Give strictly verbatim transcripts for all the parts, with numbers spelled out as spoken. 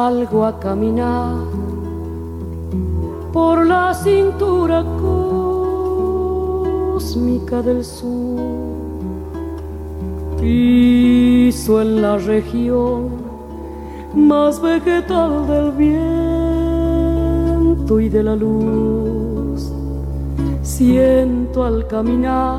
salgo a caminar por la cintura cósmica del sur. Piso en la región más vegetal del viento y de la luz. Siento al caminar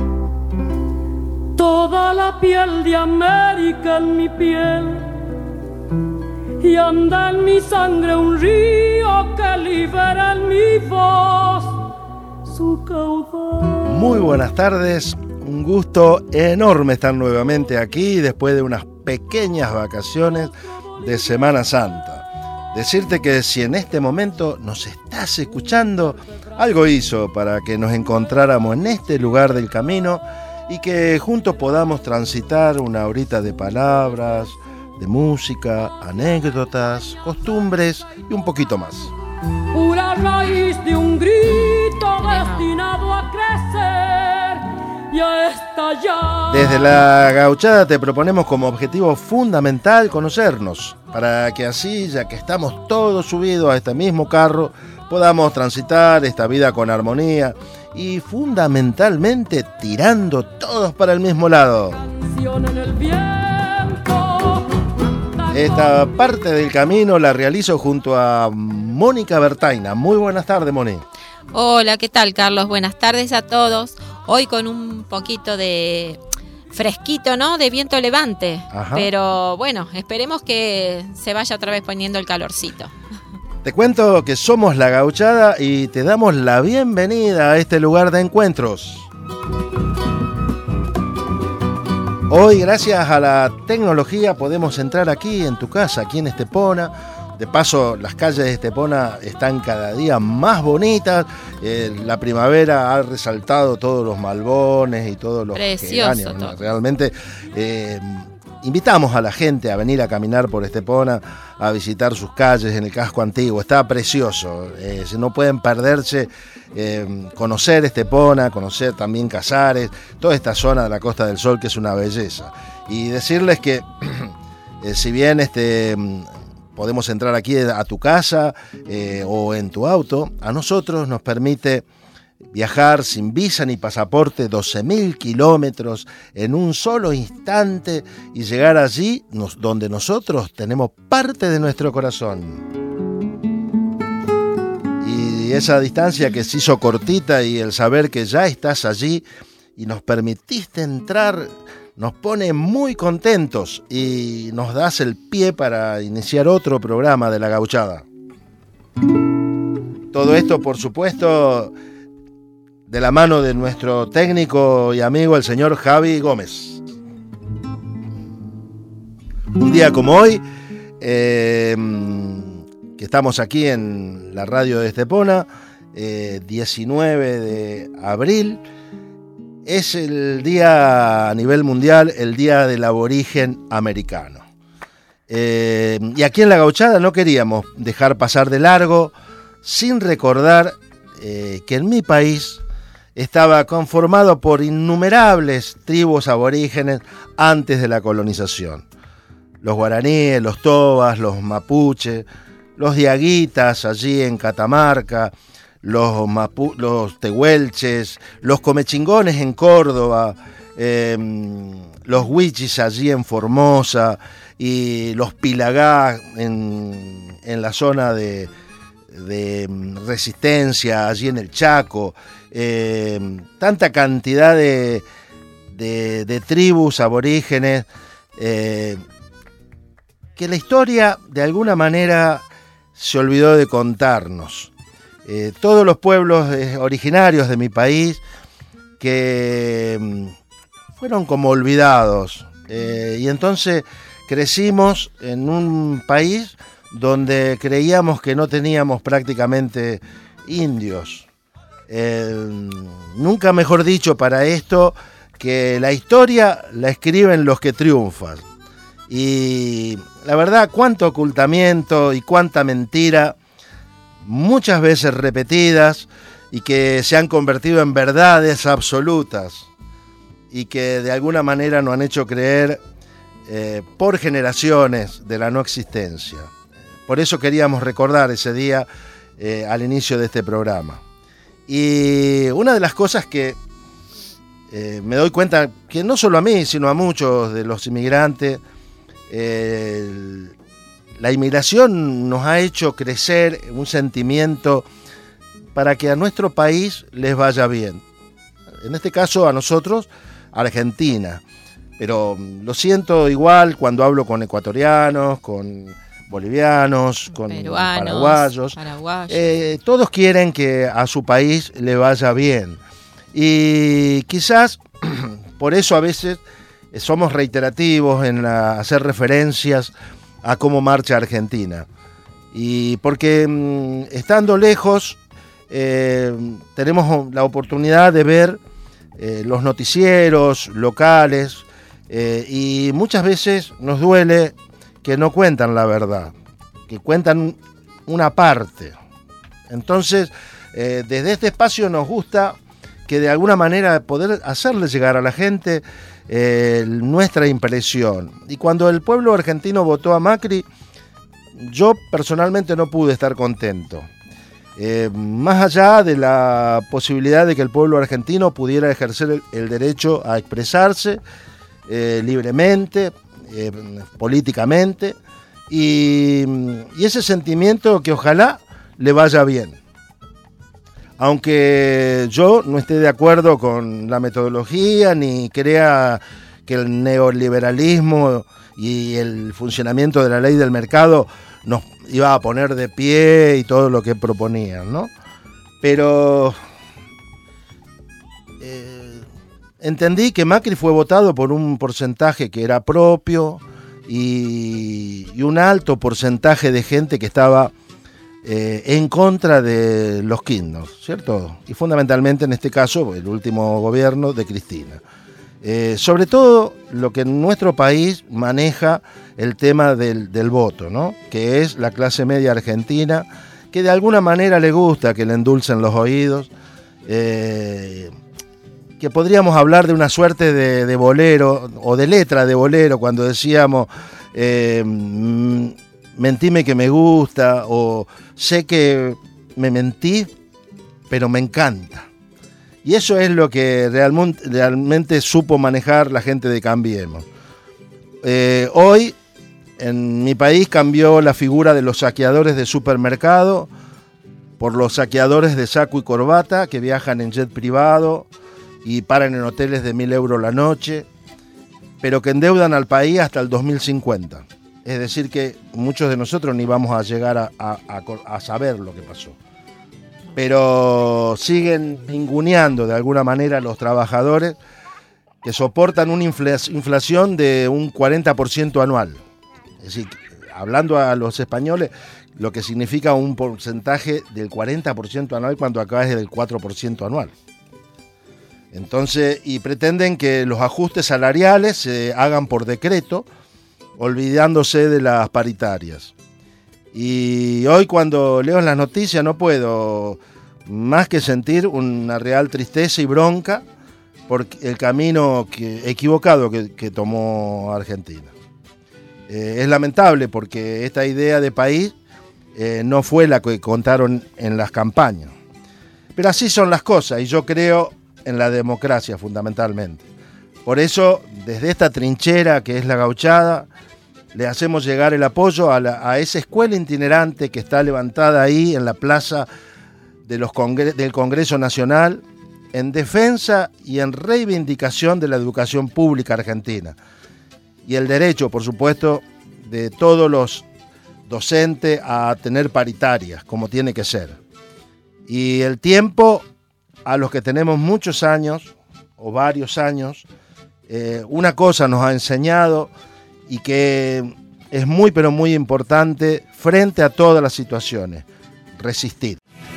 toda la piel de América en mi piel, y anda en mi sangre un río que libera en mi voz su caudal. Muy buenas tardes, un gusto enorme estar nuevamente aquí después de unas pequeñas vacaciones de Semana Santa. Decirte que si en este momento nos estás escuchando, algo hizo para que nos encontráramos en este lugar del camino y que juntos podamos transitar una horita de palabras, de música, anécdotas, costumbres y un poquito más. Pura raíz de un grito destinado a crecer y a estallar. Desde La Gauchada te proponemos como objetivo fundamental conocernos, para que así, ya que estamos todos subidos a este mismo carro, podamos transitar esta vida con armonía y fundamentalmente tirando todos para el mismo lado. Esta parte del camino la realizo junto a Mónica Bertaina. Muy buenas tardes, Moni. Hola, ¿qué tal, Carlos? Buenas tardes a todos. Hoy con un poquito de fresquito, ¿no? De viento levante. Ajá. Pero bueno, esperemos que se vaya otra vez poniendo el calorcito. Te cuento que somos La Gauchada y te damos la bienvenida a este lugar de encuentros. Hoy, gracias a la tecnología, podemos entrar aquí en tu casa, aquí en Estepona. De paso, las calles de Estepona están cada día más bonitas. Eh, la primavera ha resaltado todos los malbones y todos los geranios, ¿no? Realmente eh, invitamos a la gente a venir a caminar por Estepona, a visitar sus calles en el casco antiguo. Está precioso. Eh, no pueden perderse eh, conocer Estepona, conocer también Casares, toda esta zona de la Costa del Sol que es una belleza. Y decirles que eh, si bien este... podemos entrar aquí a tu casa eh, o en tu auto, a nosotros nos permite viajar sin visa ni pasaporte doce mil kilómetros en un solo instante y llegar allí nos, donde nosotros tenemos parte de nuestro corazón. Y esa distancia que se hizo cortita y el saber que ya estás allí y nos permitiste entrar nos pone muy contentos y nos das el pie para iniciar otro programa de La Gauchada. Todo esto, por supuesto, de la mano de nuestro técnico y amigo, el señor Javi Gómez. Un día como hoy, eh, que estamos aquí en la radio de Estepona, eh, diecinueve de abril, es el día a nivel mundial, el día del aborigen americano. Eh, y aquí en La Gauchada no queríamos dejar pasar de largo sin recordar eh, que en mi país estaba conformado por innumerables tribus aborígenes antes de la colonización. Los guaraníes, los tobas, los mapuches, los diaguitas allí en Catamarca, Los, mapu- los tehuelches, los comechingones en Córdoba, eh, los huichis allí en Formosa y los pilagá en, en la zona de, de Resistencia, allí en el Chaco. Eh, tanta cantidad de, de, de tribus aborígenes eh, que la historia de alguna manera se olvidó de contarnos. Eh, todos los pueblos eh, originarios de mi país que mm, fueron como olvidados eh, y entonces crecimos en un país donde creíamos que no teníamos prácticamente indios. Eh, nunca mejor dicho para esto que la historia la escriben los que triunfan. Y la verdad, cuánto ocultamiento y cuánta mentira, muchas veces repetidas y que se han convertido en verdades absolutas y que de alguna manera nos han hecho creer eh, por generaciones de la no existencia. por eso queríamos recordar ese día eh, al inicio de este programa. Y una de las cosas que eh, me doy cuenta, que no solo a mí, sino a muchos de los inmigrantes, eh, la inmigración nos ha hecho crecer un sentimiento para que a nuestro país les vaya bien. En este caso a nosotros, Argentina. Pero lo siento igual cuando hablo con ecuatorianos, con bolivianos, con peruanos, paraguayos. paraguayos. Eh, todos quieren que a su país le vaya bien. Y quizás por eso a veces somos reiterativos en la, hacer referencias a cómo marcha Argentina. Y porque mmm, estando lejos, eh, tenemos la oportunidad de ver eh, los noticieros locales, eh, y muchas veces nos duele que no cuentan la verdad, que cuentan una parte. Entonces, eh, desde este espacio nos gusta que de alguna manera poder hacerle llegar a la gente eh, nuestra impresión. Y cuando el pueblo argentino votó a Macri, yo personalmente no pude estar contento. Eh, más allá de la posibilidad de que el pueblo argentino pudiera ejercer el, el derecho a expresarse eh, libremente, eh, políticamente, y, y ese sentimiento que ojalá le vaya bien. Aunque yo no esté de acuerdo con la metodología, ni crea que el neoliberalismo y el funcionamiento de la ley del mercado nos iba a poner de pie y todo lo que proponían, ¿no? Pero eh, entendí que Macri fue votado por un porcentaje que era propio y, y un alto porcentaje de gente que estaba eh, en contra de los kirchner, ¿cierto? Y fundamentalmente en este caso el último gobierno de Cristina. Eh, sobre todo lo que en nuestro país maneja el tema del, del voto, ¿no? Que es la clase media argentina, que de alguna manera le gusta que le endulcen los oídos, eh, que podríamos hablar de una suerte de, de bolero o de letra de bolero cuando decíamos eh, mentime que me gusta, o sé que me mentí pero me encanta. Y eso es lo que realmente, realmente supo manejar la gente de Cambiemos. Eh, hoy, en mi país, cambió la figura de los saqueadores de supermercado por los saqueadores de saco y corbata que viajan en jet privado y paran en hoteles de mil euros la noche, pero que endeudan al país hasta el dos mil cincuenta. Es decir, que muchos de nosotros ni vamos a llegar a, a, a, a saber lo que pasó. Pero siguen ninguneando de alguna manera a los trabajadores que soportan una inflación de un cuarenta por ciento anual. Es decir, hablando a los españoles, lo que significa un porcentaje del cuarenta por ciento anual cuando acá es del cuatro por ciento anual. Entonces, y pretenden que los ajustes salariales se hagan por decreto, olvidándose de las paritarias. Y hoy cuando leo en las noticias no puedo más que sentir una real tristeza y bronca por el camino que, equivocado que, que tomó Argentina. Eh, es lamentable porque esta idea de país eh, no fue la que contaron en las campañas. Pero así son las cosas y yo creo en la democracia fundamentalmente. Por eso, desde esta trinchera que es la Gauchada, le hacemos llegar el apoyo a, la, a esa escuela itinerante que está levantada ahí en la plaza de los congre- del Congreso Nacional, en defensa y en reivindicación de la educación pública argentina. Y el derecho, por supuesto, de todos los docentes a tener paritarias, como tiene que ser. Y el tiempo, a los que tenemos muchos años, o varios años, eh, una cosa nos ha enseñado, y que es muy pero muy importante frente a todas las situaciones: resistir.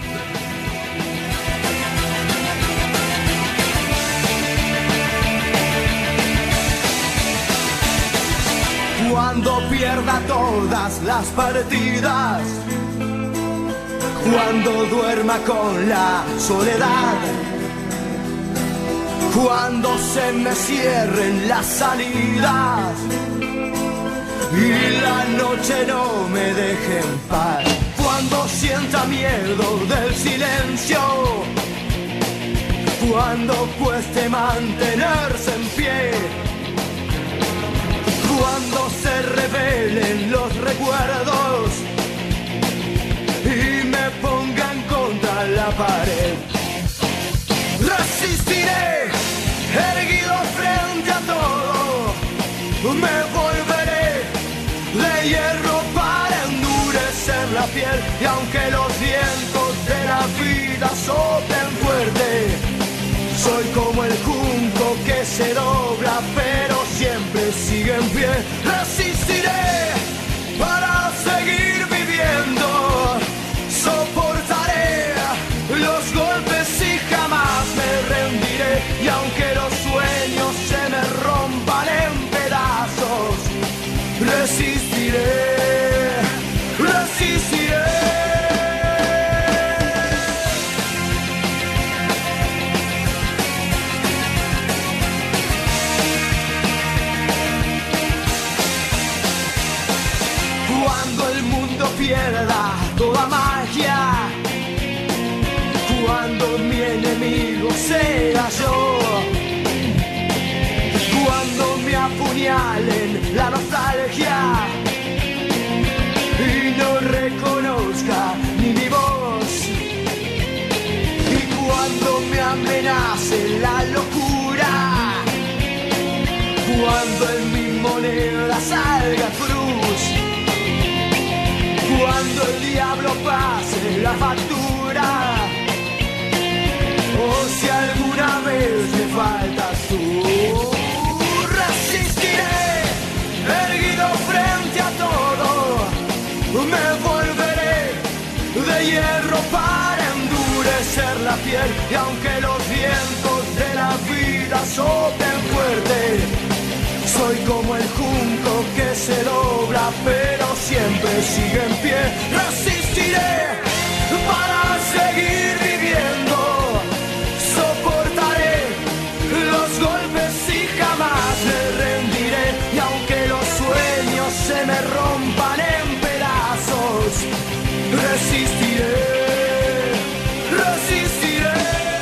Cuando pierda todas las partidas, cuando duerma con la soledad, cuando se me cierren las salidas y la noche no me deje en paz. Cuando sienta miedo del silencio, cuando cueste mantenerse en pie, cuando se revelen los recuerdos y me pongan contra la pared, resistiré, erguido frente a todo, me volveré de hierro para endurecer la piel, y aunque los vientos de la vida soplen fuerte, soy como el junco que se dobla pero siempre sigue en pie. Resistiré para seguir viviendo, soportaré los golpes y jamás me rendiré, y aunque los sueños se me rompan en pedazos, resistiré, resistiré. Cuando el mundo pierda toda magia, cuando mi enemigo sea yo, cuando me apuñalen la nostalgia y no reconozca ni mi voz, y cuando me amenace la locura, cuando en mi moneda salga cruz, cuando el diablo pase la factura, o si alguna vez me faltas tú, resistiré, erguido frente a todo, me volveré de hierro para endurecer la piel, y aunque los vientos de la vida soplen fuerte, soy como el junco que se dobla pero siempre sigue en pie. Resistiré para seguir viviendo, soportaré los golpes y jamás me rendiré, y aunque los sueños se me rompan en pedazos, resistiré, resistiré.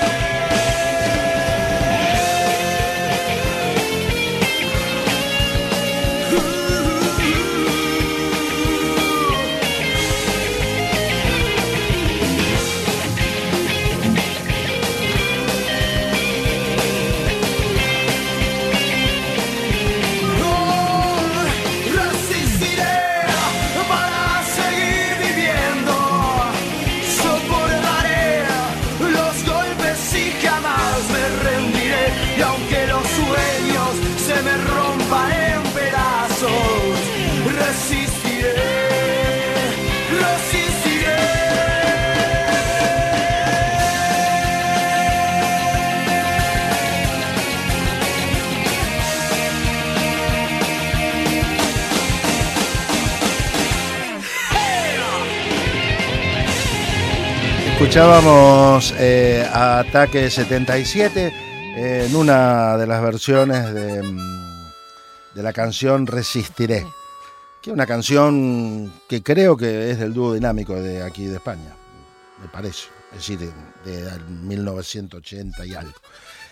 Escuchábamos eh, a Ataque setenta y siete eh, en una de las versiones de, de la canción Resistiré, que es una canción que creo que es del dúo dinámico de aquí de España, me parece, es decir, de, de mil novecientos ochenta y algo.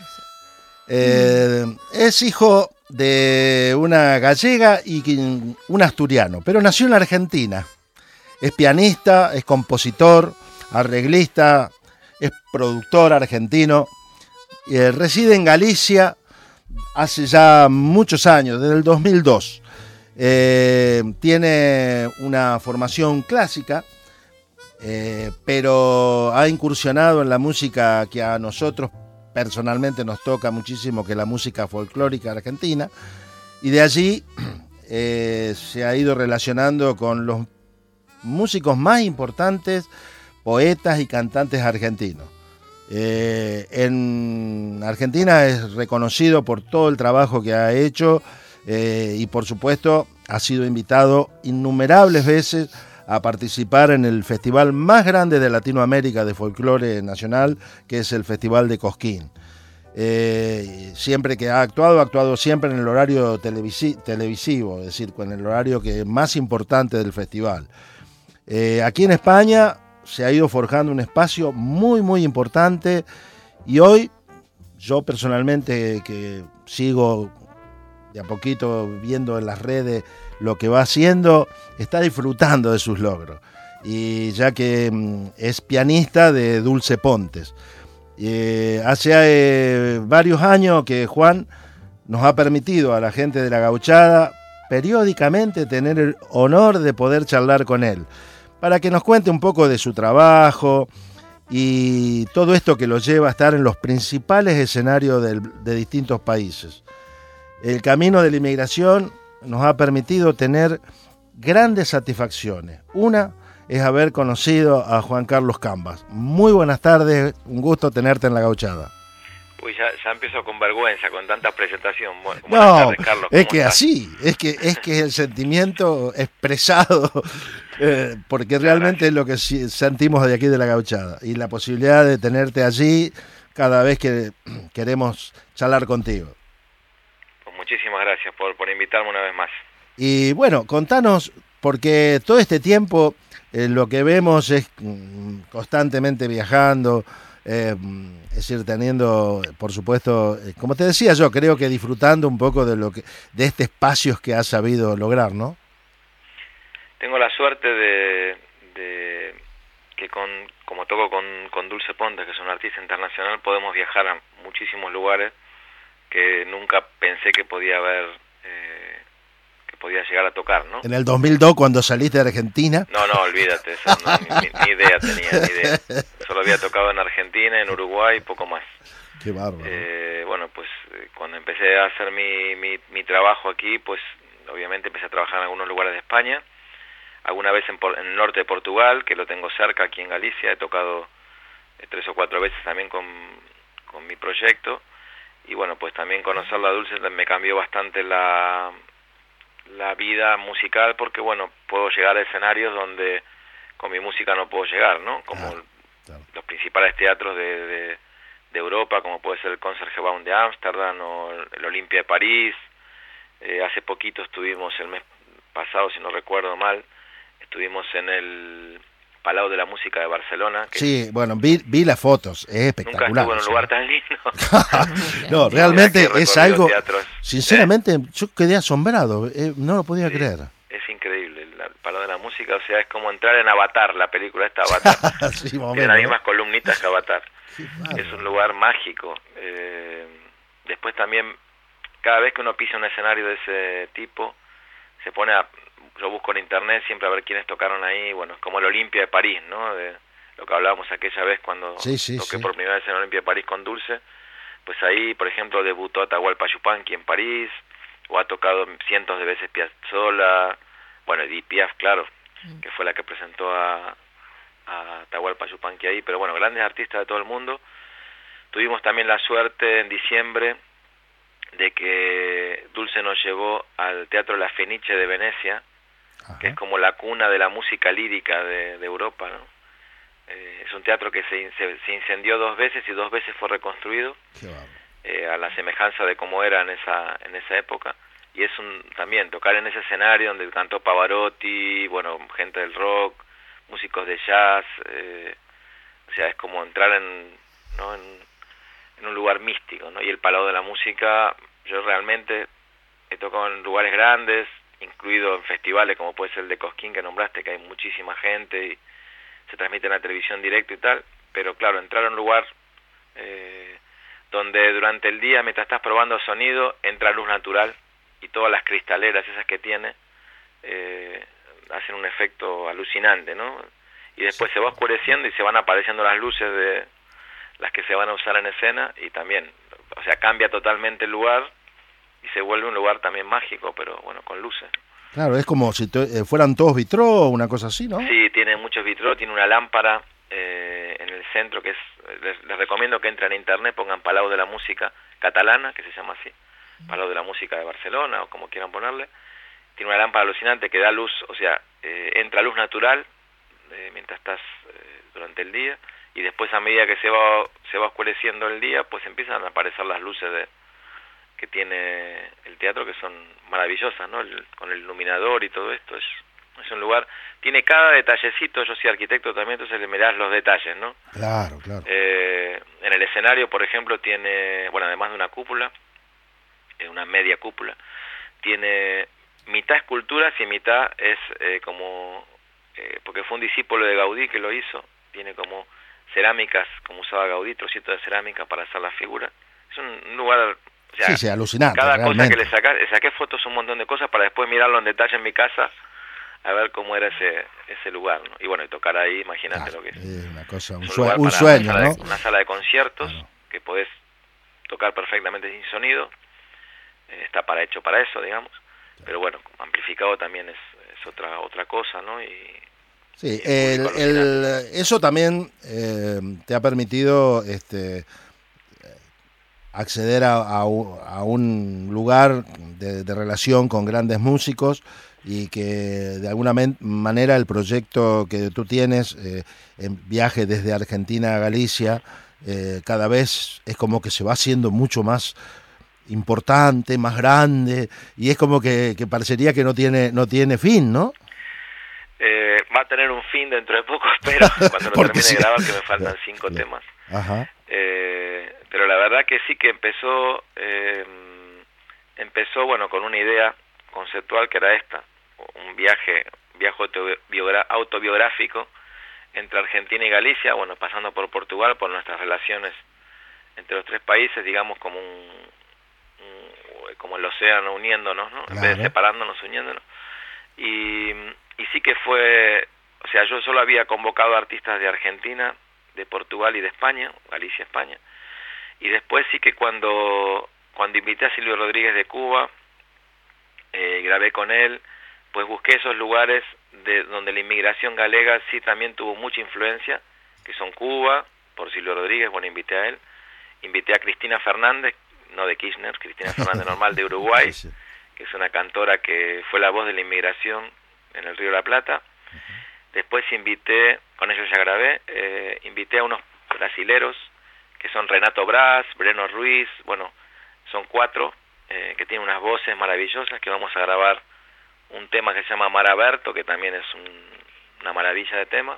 Eh, es hijo de una gallega y un asturiano, pero nació en la Argentina. Es pianista, es compositor, arreglista, es productor argentino, eh, reside en Galicia hace ya muchos años, desde el dos mil dos. Eh, tiene una formación clásica, eh, pero ha incursionado en la música que a nosotros personalmente nos toca muchísimo, que es la música folclórica argentina, y de allí eh, se ha ido relacionando con los músicos más importantes, poetas y cantantes argentinos. Eh, en Argentina es reconocido por todo el trabajo que ha hecho eh, y por supuesto ha sido invitado innumerables veces a participar en el festival más grande de Latinoamérica de folclore nacional, que es el Festival de Cosquín. Eh, siempre que ha actuado, ha actuado siempre en el horario televisi- televisivo, es decir, con el horario que más importante del festival. Eh, aquí en España se ha ido forjando un espacio muy, muy importante y hoy yo personalmente que sigo de a poquito viendo en las redes lo que va haciendo, está disfrutando de sus logros. Y ya que mm, es pianista de Dulce Pontes. Eh, hace eh, varios años que Juan nos ha permitido a la gente de La Gauchada periódicamente tener el honor de poder charlar con él, para que nos cuente un poco de su trabajo y todo esto que lo lleva a estar en los principales escenarios del, de distintos países. El camino de la inmigración nos ha permitido tener grandes satisfacciones. Una es haber conocido a Juan Carlos Cambas. Muy buenas tardes, un gusto tenerte en La Gauchada. Uy, ya, ya empiezo con vergüenza, con tanta presentación. Bueno, no, tardes, Carlos, es que estás? así, es que es que es el sentimiento expresado, eh, porque realmente es lo que sentimos de aquí de La Gauchada, y la posibilidad de tenerte allí cada vez que queremos charlar contigo. Pues muchísimas gracias por, por invitarme una vez más. Y bueno, contanos, porque todo este tiempo eh, lo que vemos es mm, constantemente viajando, eh, es decir, teniendo, por supuesto, eh, como te decía yo, creo que disfrutando un poco de lo que de este espacio que has sabido lograr, ¿no? Tengo la suerte de, de que con como toco con, con Dulce Pontes, que es un artista internacional, podemos viajar a muchísimos lugares que nunca pensé que podía haber... Eh, podía llegar a tocar, ¿no? En el dos mil dos, cuando saliste de Argentina. No, no, olvídate, eso no, ni, ni idea tenía, ni idea. Solo había tocado en Argentina, en Uruguay y poco más. Qué bárbaro. Eh, bueno, pues cuando empecé a hacer mi, mi, mi trabajo aquí, pues obviamente empecé a trabajar en algunos lugares de España, alguna vez en, en el norte de Portugal, que lo tengo cerca, aquí en Galicia, he tocado eh, tres o cuatro veces también con, con mi proyecto, y bueno, pues también conocer la Dulce me cambió bastante la... la vida musical, porque bueno, puedo llegar a escenarios donde con mi música no puedo llegar, ¿no? Como claro, claro. los principales teatros de, de, de Europa, como puede ser el Concertgebouw de Ámsterdam o el Olympia de París. Eh, hace poquito estuvimos, el mes pasado, si no recuerdo mal, estuvimos en el Palau de la Música de Barcelona. Que sí, bueno, vi, vi las fotos, es espectacular. Nunca estuve en un ¿sí? lugar tan lindo. No, realmente es algo, teatros. sinceramente, ¿Eh? yo quedé asombrado, eh, no lo podía sí, creer. Es increíble, el, el Palau de la Música, o sea, es como entrar en Avatar, la película esta Avatar. Sí, tiene las mismas columnitas que Avatar. Es un lugar mágico. Eh, después también, cada vez que uno pisa un escenario de ese tipo, se pone a... Yo busco en internet siempre a ver quiénes tocaron ahí, bueno, es como el Olympia de París, ¿no? De lo que hablábamos aquella vez cuando sí, sí, toqué sí. por primera vez en el Olympia de París con Dulce, pues ahí, por ejemplo, debutó Atahualpa Yupanqui en París, o ha tocado cientos de veces Piazzolla, bueno, Edith Piaf, claro, mm. que fue la que presentó a, a Atahualpa Yupanqui ahí, pero bueno, grandes artistas de todo el mundo. Tuvimos también la suerte en diciembre de que Dulce nos llevó al Teatro La Fenice de Venecia, Ajá. que es como la cuna de la música lírica de, de Europa, ¿no? Eh, es un teatro que se, se, se incendió dos veces y dos veces fue reconstruido, eh, a la semejanza de cómo era en esa en esa época. Y es un también tocar en ese escenario donde cantó Pavarotti, bueno, gente del rock, músicos de jazz, eh, o sea, es como entrar en, ¿no? en, en un lugar místico, ¿no? Y el Palau de la Música, yo realmente he tocado en lugares grandes, incluido en festivales como puede ser el de Cosquín que nombraste, que hay muchísima gente y se transmite en la televisión directo y tal, pero claro, entrar a un lugar eh, donde durante el día, mientras estás probando sonido, entra luz natural y todas las cristaleras esas que tiene eh, hacen un efecto alucinante, ¿no? Y después se va oscureciendo y se van apareciendo las luces de las que se van a usar en escena y también, o sea, cambia totalmente el lugar y se vuelve un lugar también mágico, pero bueno, con luces. Claro, es como si to- eh, fueran todos vitró o una cosa así, ¿no? Sí, tiene muchos vitró, tiene una lámpara eh, en el centro que es, les, les recomiendo que entren a internet, pongan Palau de la Música Catalana, que se llama así, Palau de la Música de Barcelona, o como quieran ponerle. Tiene una lámpara alucinante que da luz, o sea, eh, entra luz natural eh, mientras estás eh, durante el día, y después a medida que se va se va oscureciendo el día, pues empiezan a aparecer las luces de que tiene el teatro, que son maravillosas, ¿no? El, con el iluminador y todo esto, es, es un lugar, tiene cada detallecito, yo soy arquitecto también, entonces le mirás los detalles, ¿no? Claro, claro. Eh, en el escenario, por ejemplo, tiene, bueno, además de una cúpula, eh, una media cúpula, tiene mitad esculturas y mitad es eh, como, eh, porque fue un discípulo de Gaudí que lo hizo, tiene como cerámicas, como usaba Gaudí, trocitos de cerámica para hacer las figuras. Es un, un lugar... O sea, sí, sí, alucinante. Cada realmente. cosa que le saca, le saqué fotos un montón de cosas para después mirarlo en detalle en mi casa a ver cómo era ese ese lugar, ¿no? Y bueno, y tocar ahí, imagínate claro, lo que es. Es una cosa, un, un, sue un para sueño, una ¿no? De, una sala de conciertos, claro, que podés tocar perfectamente sin sonido, eh, está para hecho para eso, digamos, claro, pero bueno, amplificado también es, es otra otra cosa, ¿no? Y sí, y el, el, el, eso también eh, te ha permitido este acceder a, a, a un lugar de, de relación con grandes músicos y que de alguna manera el proyecto que tú tienes eh, en viaje desde Argentina a Galicia eh, cada vez es como que se va haciendo mucho más importante, más grande, y es como que, que parecería que no tiene no tiene fin, ¿no? Eh, va a tener un fin dentro de poco, espero, cuando lo termine sí. de grabar, que me faltan cinco claro. temas. Ajá. Eh, pero la verdad que sí que empezó, eh, empezó bueno con una idea conceptual que era esta, un viaje, viaje autobiográfico entre Argentina y Galicia, bueno, pasando por Portugal, por nuestras relaciones entre los tres países, digamos como un, un como el océano uniéndonos, ¿no? Claro. En vez de separándonos, uniéndonos. Y, y sí que fue, o sea, yo solo había convocado a artistas de Argentina, de Portugal y de España, Galicia, España. Y después sí que cuando cuando invité a Silvio Rodríguez de Cuba, eh, grabé con él, pues busqué esos lugares de donde la inmigración galega sí también tuvo mucha influencia, que son Cuba, por Silvio Rodríguez, bueno, invité a él. Invité a Cristina Fernández, no de Kirchner, Cristina Fernández normal de Uruguay, sí, sí. que es una cantora que fue la voz de la inmigración en el Río de la Plata. Uh-huh. Después invité, con ellos ya grabé, eh, invité a unos brasileros, que son Renato Braz, Breno Ruiz, bueno, son cuatro, eh, que tienen unas voces maravillosas, que vamos a grabar un tema que se llama Mar Aberto, que también es un, una maravilla de tema.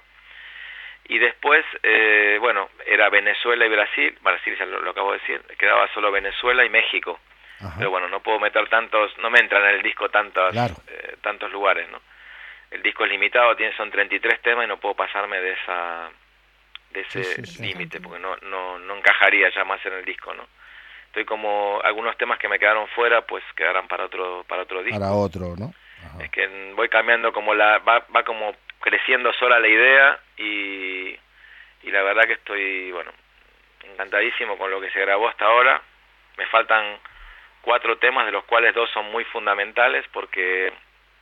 Y después, eh, bueno, era Venezuela y Brasil, Brasil ya lo, lo acabo de decir, quedaba solo Venezuela y México. Ajá. Pero bueno, no puedo meter tantos, no me entran en el disco tantos, claro. eh, tantos lugares, ¿no? El disco es limitado, tiene son treinta y tres temas y no puedo pasarme de esa de ese sí, sí, límite, sí. porque no, no, no encajaría ya más en el disco, ¿no? Estoy como, algunos temas que me quedaron fuera, pues quedarán para otro para otro disco. Para otro, ¿no? Ajá. Es que voy cambiando como la, va, va como creciendo sola la idea y, y la verdad que estoy, bueno, encantadísimo con lo que se grabó hasta ahora. Me faltan cuatro temas, de los cuales dos son muy fundamentales, porque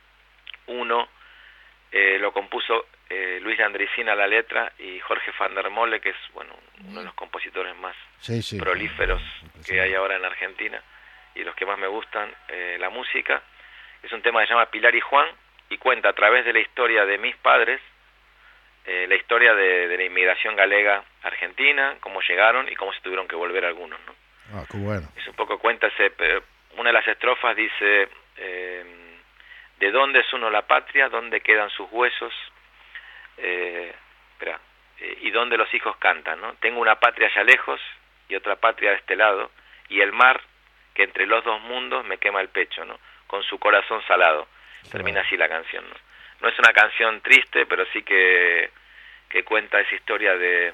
uno eh, lo compuso eh, Luis Andricina la letra y Jorge van der Molle, que es, bueno, uno de los compositores más sí, sí, prolíferos sí, que hay ahora en Argentina y los que más me gustan, eh, la música. Es un tema que se llama Pilar y Juan y cuenta a través de la historia de mis padres, eh, la historia de, de la inmigración galega argentina, cómo llegaron y cómo se tuvieron que volver algunos, ¿no? Ah, qué bueno. Es un poco, cuenta ese, una de las estrofas dice, eh, ¿de dónde es uno la patria? ¿Dónde quedan sus huesos? Eh, espera, eh, y dónde los hijos cantan, ¿no? Tengo una patria allá lejos y otra patria de este lado, y el mar que entre los dos mundos me quema el pecho, ¿no? Con su corazón salado. Sí, termina así la canción, ¿no? No es una canción triste, pero sí que, que cuenta esa historia de,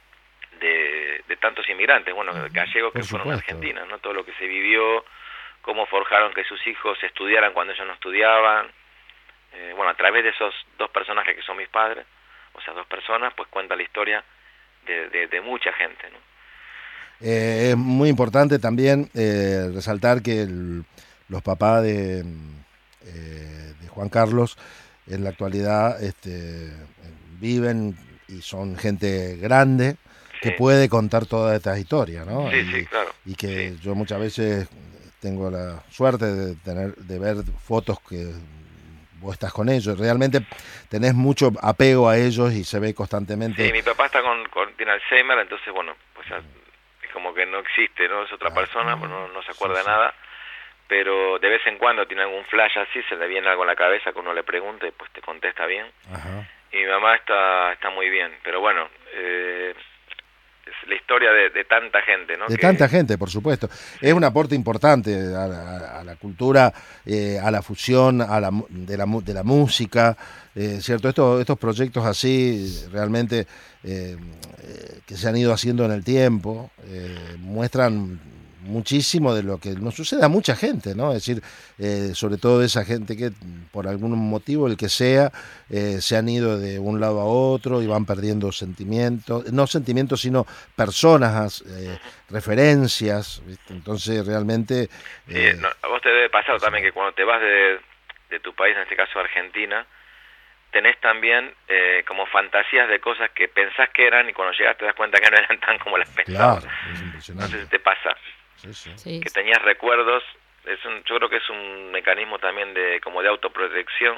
de, de tantos inmigrantes, bueno, gallegos que fueron a Argentina, ¿no? Todo lo que se vivió, cómo forjaron que sus hijos estudiaran cuando ellos no estudiaban. Eh, bueno, a través de esos dos personajes que son mis padres, o sea, dos personas, pues cuenta la historia de, de, de mucha gente, ¿no? Eh, es muy importante también eh, resaltar que el, los papás de, eh, de Juan Carlos en la actualidad este, viven y son gente grande que sí. puede contar toda esta historia, ¿no? Sí, y, sí, claro. Y que sí. yo muchas veces tengo la suerte de tener de ver fotos que vos estás con ellos, realmente tenés mucho apego a ellos y se ve constantemente. Sí, mi papá está con, con tiene Alzheimer, entonces bueno, o sea, es como que no existe, ¿no? Es otra persona, pues no, no se acuerda sí, de nada, pero de vez en cuando tiene algún flash así, se le viene algo en la cabeza que uno le pregunte, pues te contesta bien. Ajá. Y mi mamá está está muy bien, pero bueno, eh, es la historia de, de tanta gente, ¿no? De que... tanta gente, por supuesto. Es un aporte importante a la, a la cultura, eh, a la fusión, a la, de, la, de la música, eh, ¿cierto? Estos, estos proyectos así, realmente, eh, eh, que se han ido haciendo en el tiempo, eh, muestran muchísimo de lo que nos sucede a mucha gente, ¿no? Es decir, eh, sobre todo esa gente que por algún motivo, el que sea, eh, se han ido de un lado a otro y van perdiendo sentimientos, no sentimientos, sino personas, eh, referencias, ¿viste? Entonces realmente... Eh, sí, no, a vos te debe pasar sí. también que cuando te vas de, de tu país, en este caso Argentina, tenés también eh, como fantasías de cosas que pensás que eran y cuando llegas te das cuenta que no eran tan como las pensabas. Claro, es impresionante. No sé si te pasa. Sí, sí. Sí. Que tenías recuerdos, es un, yo creo que es un mecanismo también de como de autoprotección,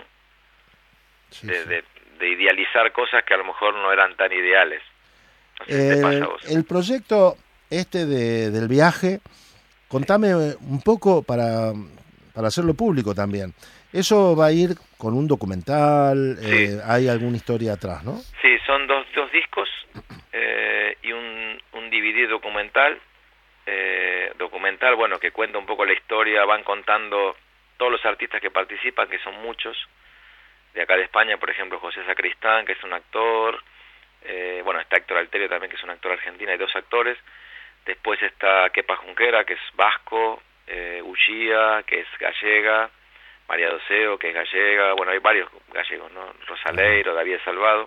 Sí, de, sí. De, de idealizar cosas que a lo mejor no eran tan ideales. No sé eh, si te pasa a vos. El proyecto este de, del viaje, contame un poco para, para hacerlo público también. Eso va a ir con un documental, sí. eh, hay alguna historia atrás, ¿no? Sí, son dos, dos discos eh, y un, un D V D documental. Eh, documental, bueno, que cuenta un poco la historia, van contando todos los artistas que participan, que son muchos, de acá de España, por ejemplo, José Sacristán, que es un actor, eh, bueno, está Héctor Alterio también, que es un actor argentino, hay dos actores, después está Kepa Junquera, que es vasco, eh, Ullía, que es gallega, María Doceo, que es gallega, bueno, hay varios gallegos, ¿no? Rosaleiro, David Salvado,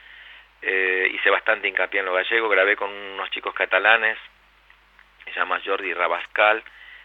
eh, hice bastante hincapié en lo gallego, grabé con unos chicos catalanes, se llama Jordi Rabascal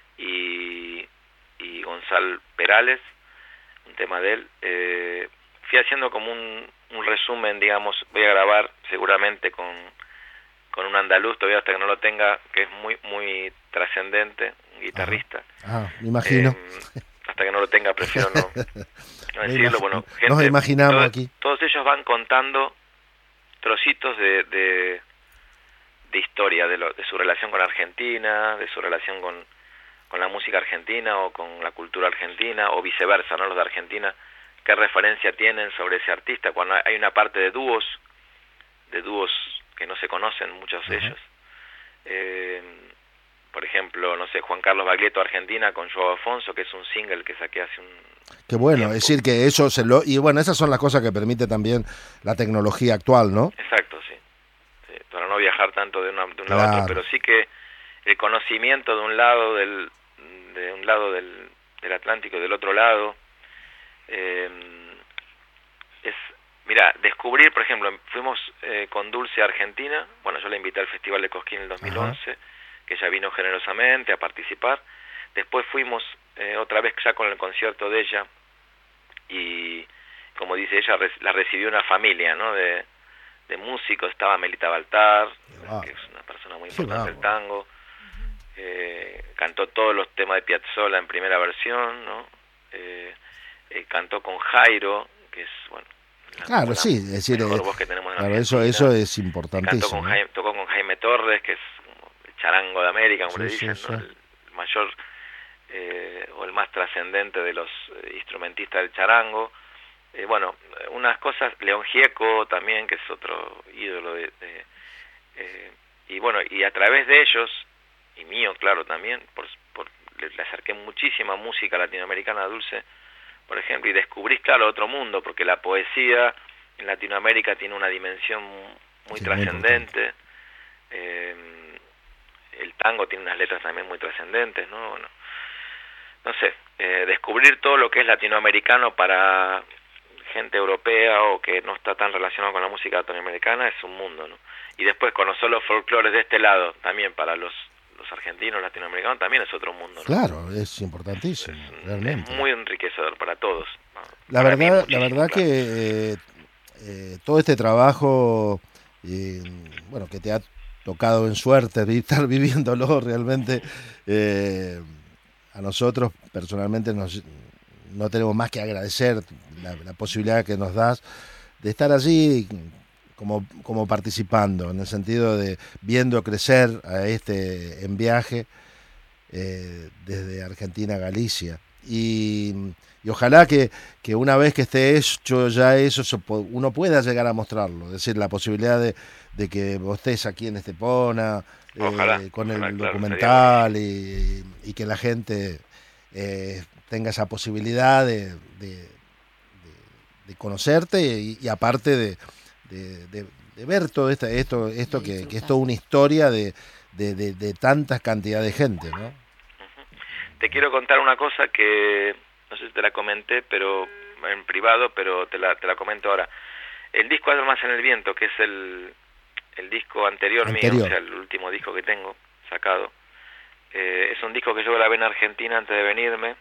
y, y Gonzalo Perales, un tema de él. Eh, fui haciendo como un, un resumen, digamos, voy a grabar seguramente con, con un andaluz, todavía hasta que no lo tenga, que es muy muy trascendente, un guitarrista. Ah, me imagino. Eh, hasta que no lo tenga prefiero no, no decirlo. Bueno, gente, nos imaginamos todo, aquí. Todos ellos van contando trocitos de... de de historia, de, lo, de su relación con Argentina, de su relación con, con la música argentina o con la cultura argentina, o viceversa, ¿no? Los de Argentina, qué referencia tienen sobre ese artista, cuando hay una parte de dúos, de dúos que no se conocen, muchos de uh-huh. ellos. Eh, por ejemplo, no sé, Juan Carlos Baglietto, Argentina, con Joao Afonso, que es un single que saqué hace un... Qué bueno, tiempo. Es decir, que eso se lo... Y bueno, esas son las cosas que permite también la tecnología actual, ¿no? Exacto, sí. Para no viajar tanto de, una, de un claro. lado a otro, pero sí que el conocimiento de un lado del de un lado del, del Atlántico y del otro lado eh, es, mira, descubrir, por ejemplo, fuimos eh, con Dulce a Argentina, bueno, yo la invité al Festival de Cosquín en el dos mil once, ajá. que ella vino generosamente a participar, después fuimos eh, otra vez ya con el concierto de ella y, como dice ella, la recibió una familia, ¿no?, de de músicos, estaba Melita Baltar, wow. que es una persona muy importante del tango, eh, cantó todos los temas de Piazzolla en primera versión, ¿no? Eh, eh, cantó con Jairo, que es, bueno, claro, la, sí, es decir, mejor eh, voz que tenemos en claro, Argentina. eso, eso es importantísimo. Cantó con Jaime, tocó con Jaime Torres, que es como el charango de América, como sí, le dicen, sí, ¿no? sí. El mayor eh, o el más trascendente de los eh, instrumentistas del charango. Eh, bueno, unas cosas, León Gieco también, que es otro ídolo de, de eh, y bueno, y a través de ellos, y mío, claro, también, por, por, le, le acerqué muchísima música latinoamericana a Dulce, por ejemplo, y descubrís, claro, otro mundo, porque la poesía en Latinoamérica tiene una dimensión muy sí, trascendente, eh, el tango tiene unas letras también muy trascendentes, ¿no? Bueno, no sé, eh, descubrir todo lo que es latinoamericano para gente europea o que no está tan relacionado con la música latinoamericana es un mundo, ¿no? Y después conocer los folclores de este lado también para los los argentinos, latinoamericanos, también es otro mundo, ¿no? Claro, es importantísimo, es, realmente. Es muy enriquecedor para todos, ¿no? La para verdad, la verdad claro. que eh, eh, todo este trabajo, eh, bueno, que te ha tocado en suerte estar viviéndolo realmente, eh, a nosotros personalmente nos no tenemos más que agradecer la, la posibilidad que nos das de estar allí como, como participando, en el sentido de viendo crecer a este en viaje eh, desde Argentina a Galicia. Y, y ojalá que, que una vez que esté hecho ya eso, uno pueda llegar a mostrarlo, es decir, la posibilidad de, de que vos estés aquí en Estepona, eh, con el ojalá, documental, claro, y, y que la gente eh, tenga esa posibilidad de, de, de, de conocerte y, y aparte de, de, de, de ver todo esto, esto, esto que, que es toda una historia de, de, de, de tantas cantidades de gente, ¿no? Te quiero contar una cosa que no sé si te la comenté, pero en privado, pero te la, te la comento ahora. El disco Almas en el Viento, que es el, el disco anterior, anterior mío, o sea, el último disco que tengo sacado, eh, es un disco que yo grabé en Argentina antes de venirme,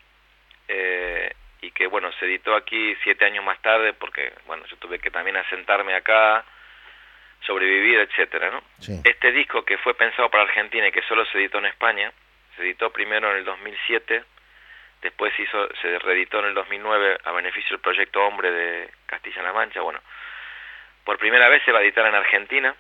eh, y que, bueno, se editó aquí siete años más tarde, porque, bueno, yo tuve que también asentarme acá, sobrevivir, etcétera, ¿no? Sí. Este disco, que fue pensado para Argentina y que solo se editó en España, se editó primero en el dos mil siete, después hizo, se reeditó en el dos mil nueve a beneficio del Proyecto Hombre de Castilla-La Mancha. Bueno, por primera vez se va a editar en Argentina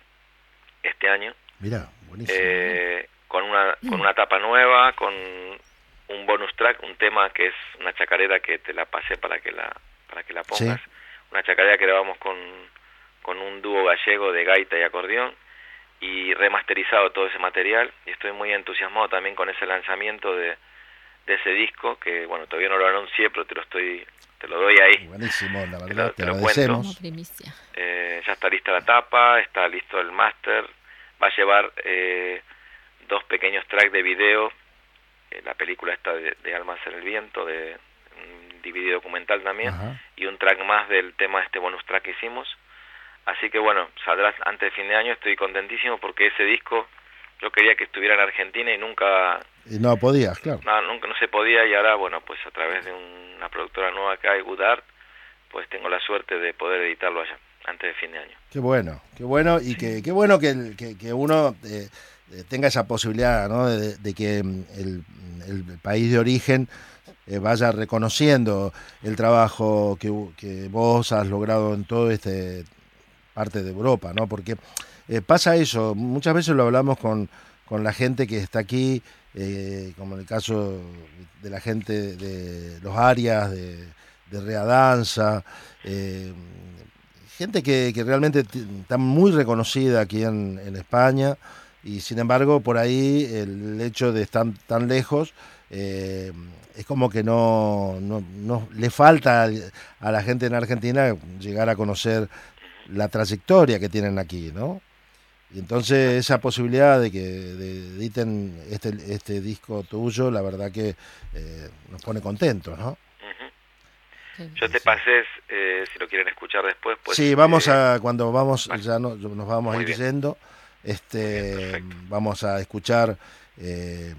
este año. Mirá, buenísimo. Eh, con una con una tapa nueva, con un bonus track, un tema que es una chacarera que te la pasé para que la para que la pongas. Sí. Una chacarera que grabamos con con un dúo gallego de gaita y acordeón, y remasterizado todo ese material, y estoy muy entusiasmado también con ese lanzamiento de, de ese disco, que bueno, todavía no lo anuncié, pero te lo estoy te lo doy ahí. Buenísimo, la verdad, te lo, te lo cuento. Eh, ya está lista la tapa, está listo el máster, va a llevar eh, dos pequeños tracks de video, eh, la película esta de, de Almas en el Viento, de un D V D documental también, ajá, y un track más del tema, este bonus track que hicimos. Así que bueno, saldrá antes de fin de año, estoy contentísimo porque ese disco yo quería que estuviera en Argentina y nunca... Y no podías, claro. No, nunca no se podía, y ahora, bueno, pues a través de una productora nueva que hay, Good Art, pues tengo la suerte de poder editarlo allá, antes de fin de año. Qué bueno, qué bueno, y que qué bueno que, que, que uno eh, tenga esa posibilidad, ¿no? De, de que el, el país de origen eh, vaya reconociendo el trabajo que, que vos has logrado en todo este... parte de Europa, ¿no? Porque eh, pasa eso, muchas veces lo hablamos con, con la gente que está aquí, eh, como en el caso de la gente de los Arias, de, de Readanza, eh, gente que, que realmente está muy reconocida aquí en, en España, y sin embargo por ahí el hecho de estar tan lejos eh, es como que no, no, no le falta a la gente en Argentina llegar a conocer la trayectoria que tienen aquí, ¿no? Y entonces esa posibilidad de que de editen este este disco tuyo, la verdad que eh, nos pone contentos, ¿no? Uh-huh. Yo te pasé, eh, si lo quieren escuchar después, pues... Sí, vamos eh, a, cuando vamos, vale, ya no, nos vamos a ir yendo, este, bien, vamos a escuchar, eh,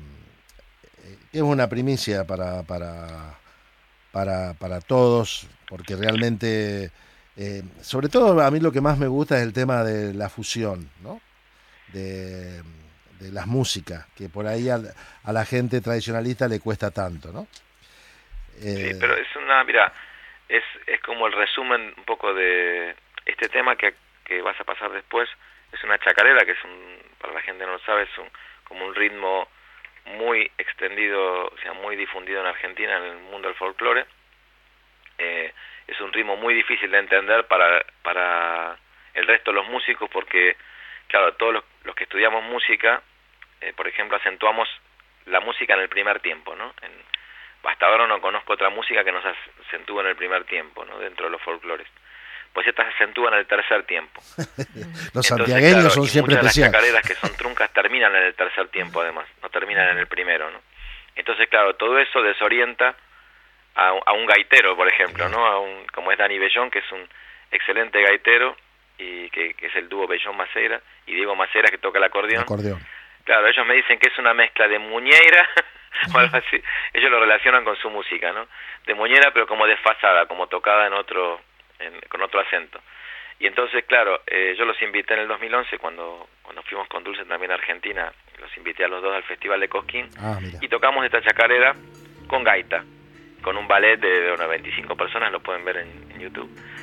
es una primicia para, para, para, para todos, porque realmente... Eh, sobre todo a mí lo que más me gusta es el tema de la fusión, ¿no? De, de las músicas, que por ahí a, a la gente tradicionalista le cuesta tanto, ¿no? Eh, sí, pero es una, mira, es, es como el resumen un poco de este tema que, que vas a pasar después. Es una chacarera, que es un, para la gente que no lo sabe, es un, como un ritmo muy extendido, o sea, muy difundido en Argentina, en el mundo del folclore. Eh, es un ritmo muy difícil de entender para para el resto de los músicos, porque, claro, todos los, los que estudiamos música, eh, por ejemplo, acentuamos la música en el primer tiempo, ¿no? En, hasta ahora no conozco otra música que no se acentúe en el primer tiempo, ¿no? Dentro de los folclores. Pues estas se acentúan en el tercer tiempo. Los santiagueños, claro, son siempre especiales. Muchas de las chacareras que son truncas terminan en el tercer tiempo, además, no terminan en el primero, ¿no? Entonces, claro, todo eso desorienta a, a un gaitero, por ejemplo, ¿no? A un, como es Dani Bellón, que es un excelente gaitero, y que, que es el dúo Bellón-Maceira, y Diego Maceira, que toca el acordeón. El acordeón. Claro, ellos me dicen que es una mezcla de muñeira, o algo así. Ellos lo relacionan con su música, ¿no? De muñeira, pero como desfasada, como tocada en otro, en, con otro acento. Y entonces, claro, eh, yo los invité en el dos mil once, cuando cuando fuimos con Dulce también a Argentina, los invité a los dos al Festival de Cosquín, ah, y tocamos esta chacarera con gaita, con un ballet de, de unas veinticinco personas, lo pueden ver en, en YouTube.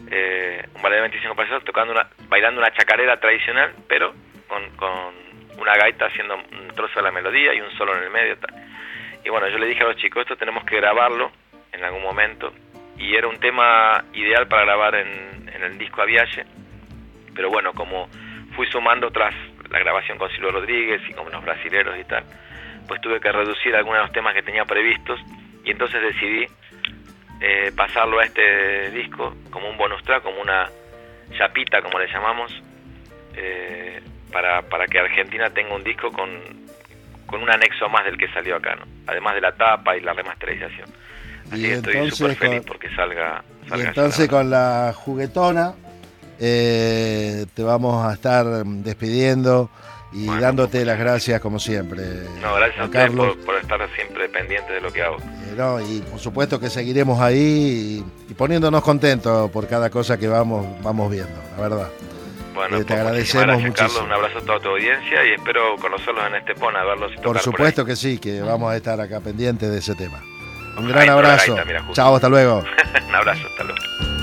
eh, un ballet de veinticinco payasos tocando una, bailando una chacarera tradicional, pero con, con una gaita haciendo un trozo de la melodía y un solo en el medio. Tal. Y bueno, yo le dije a los chicos, esto tenemos que grabarlo en algún momento, y era un tema ideal para grabar en, en el disco Aviaje, pero bueno, como fui sumando tras la grabación con Silvio Rodríguez y con los brasileros y tal, pues tuve que reducir algunos de los temas que tenía previstos, y entonces decidí eh, pasarlo a este disco como un bonus track, como una chapita, como le llamamos, eh, para, para que Argentina tenga un disco con, con un anexo más del que salió acá, ¿no? Además de la tapa y la remasterización. Así que estoy súper feliz porque salga, salga. Y entonces con la juguetona eh, te vamos a estar despidiendo y bueno, dándote las gracias como siempre. No, gracias a ustedes por, por estar siempre pendiente de lo que hago. Eh, no, y por supuesto que seguiremos ahí y, y poniéndonos contentos por cada cosa que vamos, vamos viendo, la verdad. Bueno, eh, te pues agradecemos gracias, muchísimo. Carlos, un abrazo a toda tu audiencia y espero conocerlos en Estepona, verlos y tocar Por supuesto por ahí. que sí, que vamos a estar acá pendientes de ese tema. Un Ahí gran abrazo. Gaita, mira, chao, hasta luego. Un abrazo, hasta luego.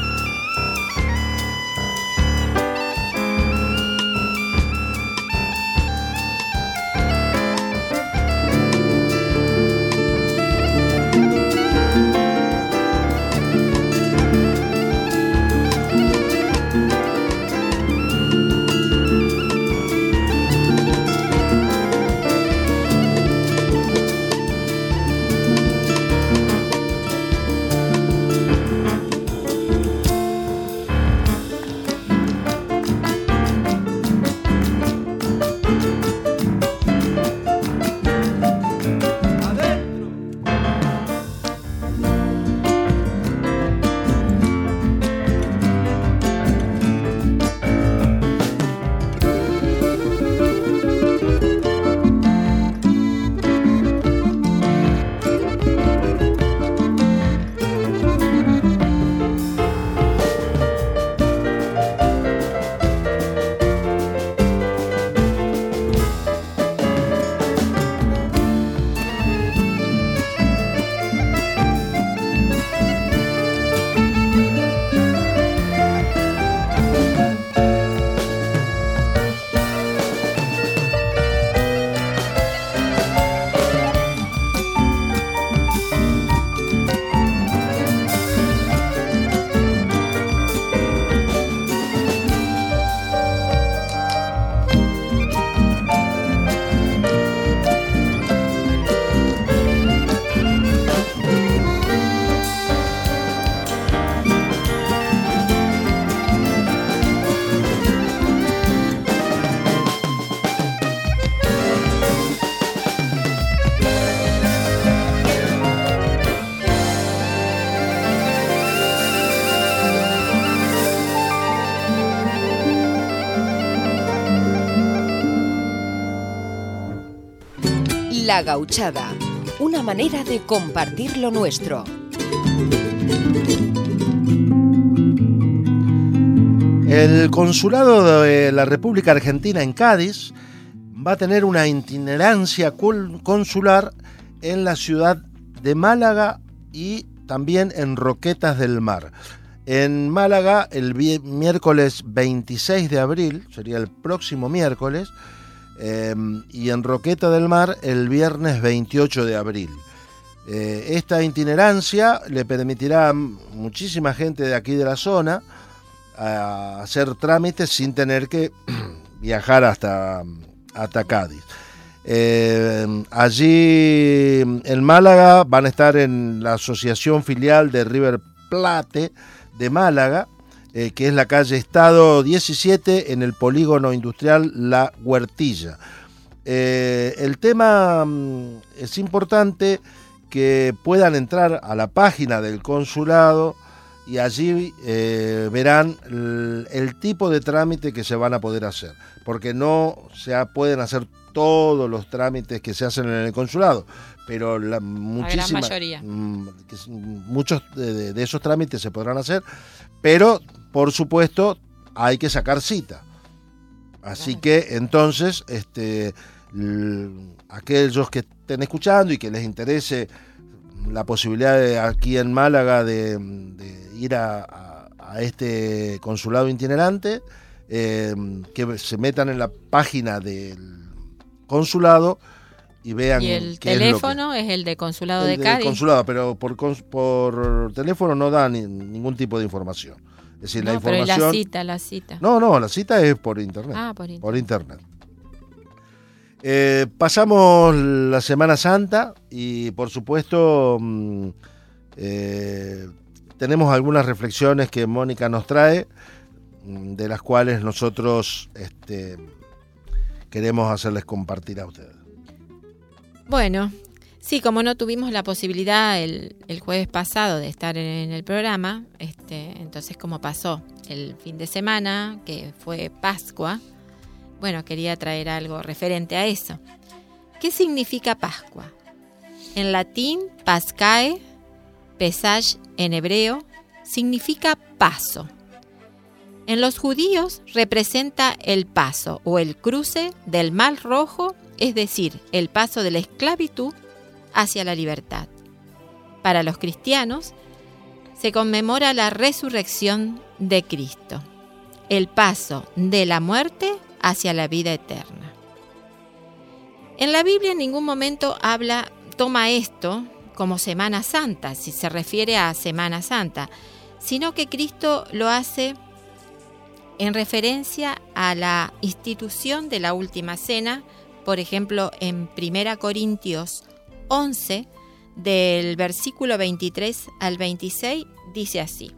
La Gauchada, una manera de compartir lo nuestro. El Consulado de la República Argentina en Cádiz va a tener una itinerancia consular en la ciudad de Málaga y también en Roquetas del Mar. En Málaga, el miércoles veintiséis de abril, sería el próximo miércoles, eh, y en Roqueta del Mar el viernes veintiocho de abril. Eh, esta itinerancia le permitirá a muchísima gente de aquí de la zona a hacer trámites sin tener que viajar hasta, hasta Cádiz. Eh, allí en Málaga van a estar en la asociación filial de River Plate de Málaga, eh, que es la calle Estado diecisiete en el polígono industrial La Huertilla. Eh, el tema mm, es importante que puedan entrar a la página del consulado y allí eh, verán el, el tipo de trámite que se van a poder hacer, porque no se pueden hacer todos los trámites que se hacen en el consulado, pero la muchísima, la gran mayoría. muchos de, de esos trámites se podrán hacer, pero por supuesto hay que sacar cita. Así claro. que entonces este, l, aquellos que estén escuchando y que les interese la posibilidad de aquí en Málaga de, de ir a, a, a a este consulado itinerante, eh, que se metan en la página del consulado y vean. Y el qué teléfono es, es, que, es el de consulado el de Cádiz. El consulado, pero por, por teléfono no da ni, ningún tipo de información. Es decir, no, la información. Pero la cita, la cita. No, no, la cita es por internet. Ah, por internet. Por internet. Eh, pasamos la Semana Santa y, por supuesto, mmm, eh, tenemos algunas reflexiones que Mónica nos trae, de las cuales nosotros este, queremos hacerles compartir a ustedes. Bueno, sí, como no tuvimos la posibilidad el, el jueves pasado de estar en el programa, este, entonces como pasó el fin de semana, que fue Pascua, bueno, quería traer algo referente a eso. ¿Qué significa Pascua? En latín, Pascae, Pesach en hebreo, significa paso. En los judíos representa el paso o el cruce del Mar Rojo, es decir, el paso de la esclavitud hacia la libertad. Para los cristianos, se conmemora la resurrección de Cristo, el paso de la muerte hacia la vida eterna. En la Biblia en ningún momento habla, toma esto como Semana Santa, si se refiere a Semana Santa, sino que Cristo lo hace en referencia a la institución de la Última Cena. Por ejemplo, en Primera Corintios once, del versículo veintitrés al veintiséis, dice así: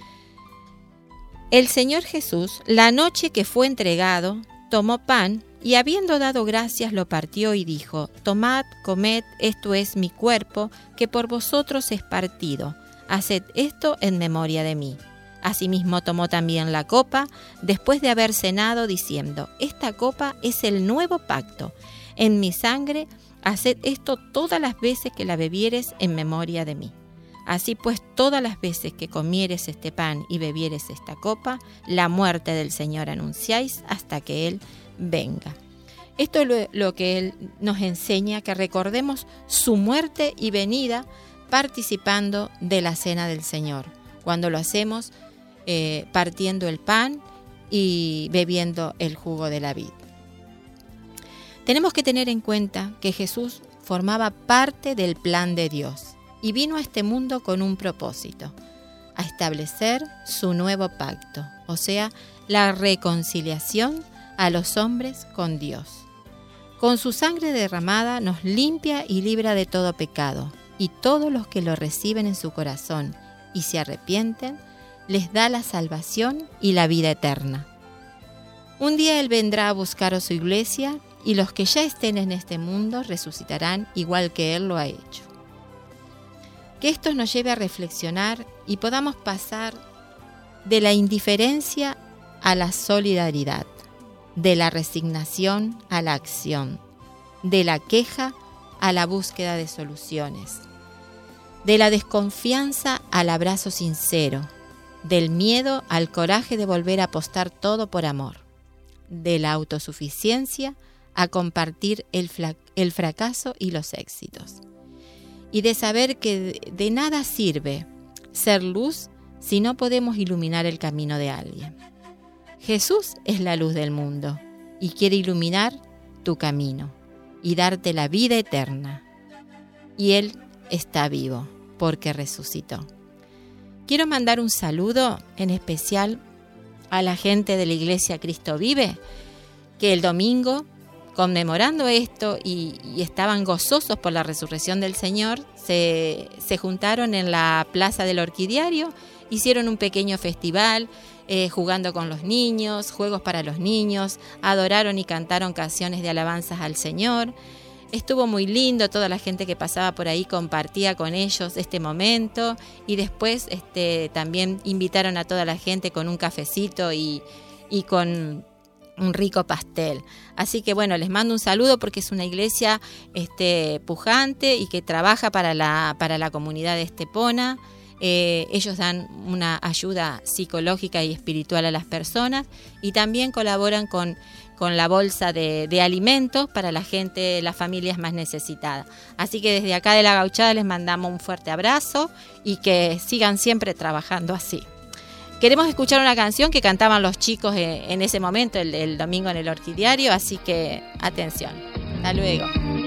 El Señor Jesús, la noche que fue entregado, tomó pan y habiendo dado gracias lo partió y dijo: Tomad, comed, esto es mi cuerpo, que por vosotros es partido. Haced esto en memoria de mí. Asimismo tomó también la copa, después de haber cenado, diciendo: Esta copa es el nuevo pacto. En mi sangre, haced esto todas las veces que la bebieres en memoria de mí. Así pues, todas las veces que comieres este pan y bebieres esta copa, la muerte del Señor anunciáis hasta que Él venga. Esto es lo, lo que Él nos enseña, que recordemos su muerte y venida participando de la cena del Señor. Cuando lo hacemos eh, partiendo el pan y bebiendo el jugo de la vid. Tenemos que tener en cuenta que Jesús formaba parte del plan de Dios y vino a este mundo con un propósito: a establecer su nuevo pacto, o sea, la reconciliación a los hombres con Dios. Con su sangre derramada nos limpia y libra de todo pecado, y todos los que lo reciben en su corazón y se arrepienten, les da la salvación y la vida eterna. Un día Él vendrá a buscar a su iglesia, y los que ya estén en este mundo resucitarán igual que Él lo ha hecho. Que esto nos lleve a reflexionar y podamos pasar de la indiferencia a la solidaridad, de la resignación a la acción, de la queja a la búsqueda de soluciones, de la desconfianza al abrazo sincero, del miedo al coraje de volver a apostar todo por amor, de la autosuficiencia a compartir el, fla- el fracaso y los éxitos, y de saber que de, de nada sirve ser luz si no podemos iluminar el camino de alguien. Jesús es la luz del mundo y quiere iluminar tu camino y darte la vida eterna. Y Él está vivo porque resucitó. Quiero mandar un saludo en especial a la gente de la Iglesia Cristo Vive, que el domingo, conmemorando esto y, y estaban gozosos por la resurrección del Señor, se, se juntaron en la Plaza del Orquidiario, hicieron un pequeño festival, eh, jugando con los niños, juegos para los niños, adoraron y cantaron canciones de alabanzas al Señor. Estuvo muy lindo, toda la gente que pasaba por ahí compartía con ellos este momento, y después este, también invitaron a toda la gente con un cafecito y, y con un rico pastel. Así que bueno, les mando un saludo porque es una iglesia este, pujante y que trabaja para la, para la comunidad de Estepona. Eh, ellos dan una ayuda psicológica y espiritual a las personas y también colaboran con, con la bolsa de, de alimentos para la gente, las familias más necesitadas. Así que desde acá de La Gauchada les mandamos un fuerte abrazo y que sigan siempre trabajando así. queremos escuchar una canción que cantaban los chicos en ese momento, el, el domingo en el Orquidiario, así que atención. Hasta luego.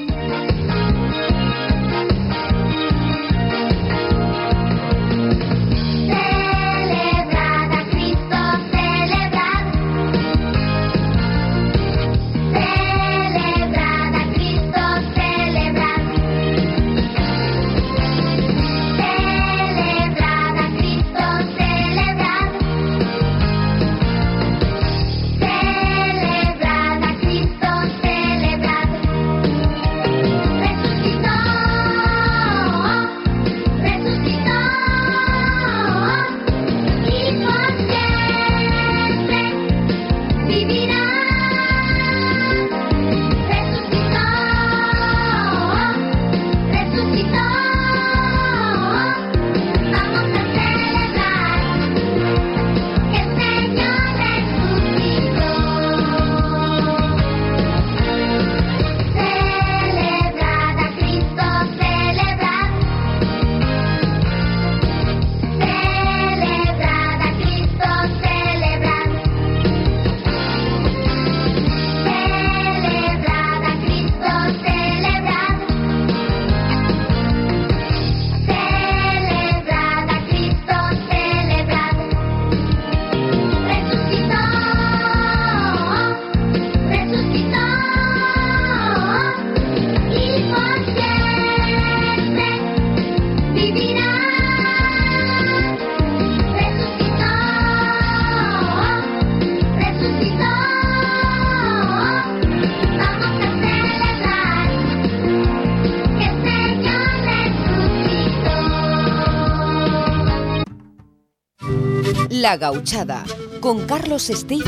La Gauchada, con Carlos Steve.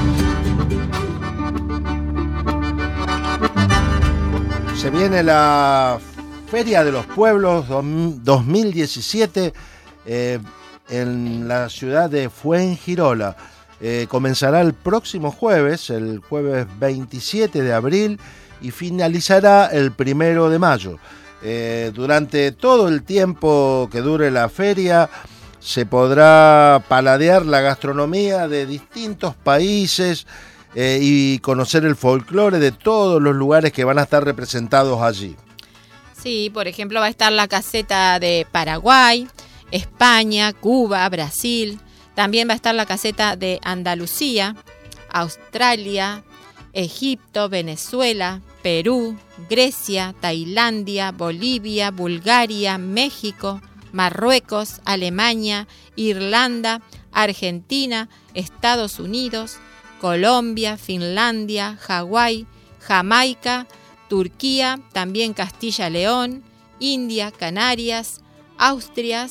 Se viene la Feria de los Pueblos dos mil diecisiete eh, en la ciudad de Fuengirola. Eh, comenzará el próximo jueves, el jueves veintisiete de abril, y finalizará el primero de mayo. Eh, durante todo el tiempo que dure la feria, se podrá paladear la gastronomía de distintos países eh, y conocer el folclore de todos los lugares que van a estar representados allí. Sí, por ejemplo, va a estar la caseta de Paraguay, España, Cuba, Brasil. También va a estar la caseta de Andalucía, Australia, Egipto, Venezuela, Perú, Grecia, Tailandia, Bolivia, Bulgaria, México, Marruecos, Alemania, Irlanda, Argentina, Estados Unidos, Colombia, Finlandia, Hawái, Jamaica, Turquía, también Castilla-León, India, Canarias, Austria,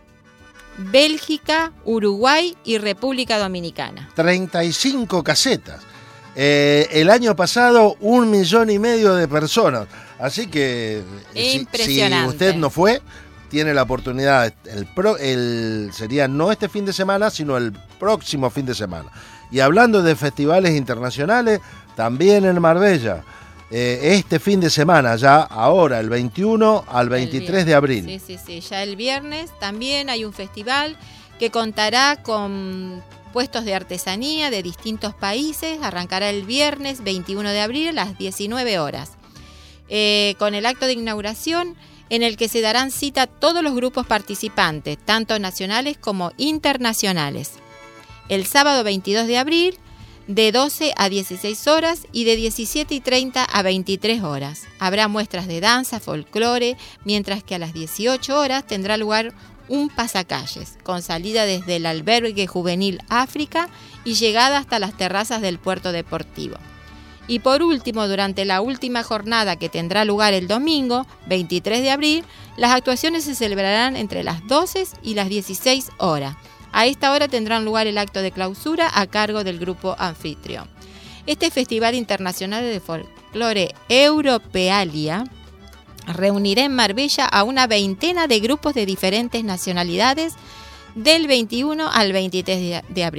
Bélgica, Uruguay y República Dominicana. treinta y cinco casetas. Eh, el año pasado un millón y medio de personas. Así que si, si usted no fue, tiene la oportunidad. El, pro, el sería no este fin de semana, sino el próximo fin de semana. Y hablando de festivales internacionales, también en Marbella. Eh, este fin de semana, ya ahora, el veintiuno al veintitrés de abril. Sí, sí, sí. Ya el viernes también hay un festival que contará con puestos de artesanía de distintos países. Arrancará el viernes veintiuno de abril a las diecinueve horas. Eh, con el acto de inauguración en el que se darán cita todos los grupos participantes, tanto nacionales como internacionales. El sábado veintidós de abril, de doce a dieciséis horas y de diecisiete y treinta a veintitrés horas. Habrá muestras de danza, folclore, mientras que a las dieciocho horas tendrá lugar un pasacalles, con salida desde el albergue juvenil África y llegada hasta las terrazas del puerto deportivo. Y por último, durante la última jornada que tendrá lugar el domingo, veintitrés de abril, las actuaciones se celebrarán entre las doce y las dieciséis horas. A esta hora tendrán lugar el acto de clausura a cargo del grupo anfitrión. Este Festival Internacional de Folclore Europealia reunirá en Marbella a una veintena de grupos de diferentes nacionalidades del veintiuno al veintitrés de abril.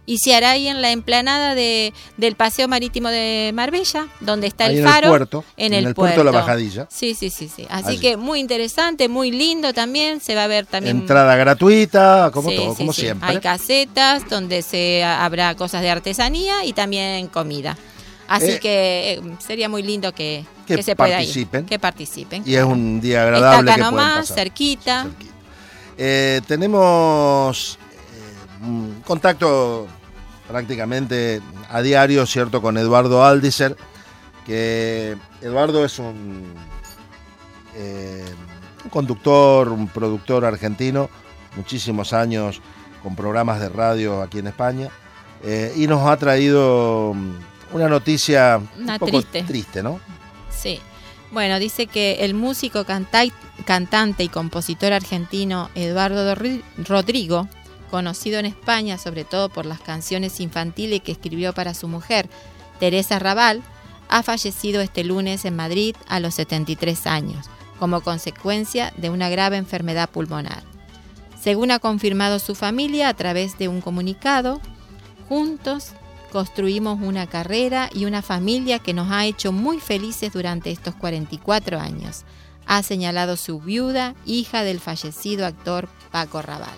y se hará ahí en la emplanada de, del Paseo Marítimo de Marbella, donde está ahí el en faro. El puerto, en, en el, el puerto. puerto de la Bajadilla. Sí, sí, sí, sí. Así Allí. que muy interesante, muy lindo también. Se va a ver también. Entrada gratuita, como Sí, todo, sí, como sí. siempre. Hay casetas donde se habrá cosas de artesanía y también comida. Así Eh, que eh, sería muy lindo que, que que se pueda participen. ir. Que participen. Y es un día agradable. Está acá que pueden nomás, pasar. cerquita. cerquita. Eh, tenemos eh, un contacto prácticamente a diario, ¿cierto?, con Eduardo Aldiser, que Eduardo es un, eh, un conductor, un productor argentino, muchísimos años con programas de radio aquí en España, eh, y nos ha traído una noticia Una un poco triste. triste, ¿no? Sí. Bueno, dice que el músico, canta- cantante y compositor argentino Eduardo Dorri- Rodrigo, conocido en España sobre todo por las canciones infantiles que escribió para su mujer, Teresa Raval, ha fallecido este lunes en Madrid a los setenta y tres años, como consecuencia de una grave enfermedad pulmonar. Según ha confirmado su familia a través de un comunicado, juntos construimos una carrera y una familia que nos ha hecho muy felices durante estos cuarenta y cuatro años, ha señalado su viuda, hija del fallecido actor Paco Raval.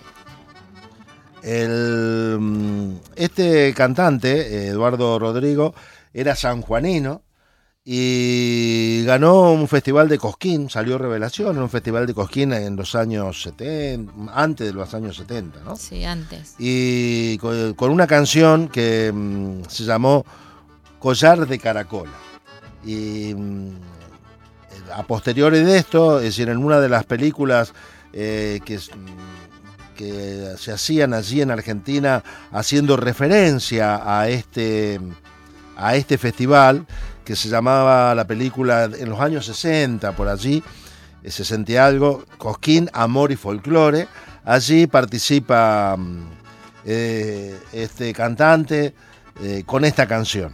El, este cantante, Eduardo Rodrigo, era sanjuanino y ganó un festival de Cosquín, salió Revelación en un festival de Cosquín en los años setenta, antes de los años setenta, ¿no? Sí, antes. Y con, con una canción que um, se llamó Collar de Caracola. Y um, a posteriori de esto, es decir, en una de las películas eh, que, que se hacían allí en Argentina haciendo referencia a este, a este festival, que se llamaba la película en los años sesenta, por allí, sesenta y algo, Cosquín, Amor y Folclore. Allí participa eh, este cantante eh, con esta canción.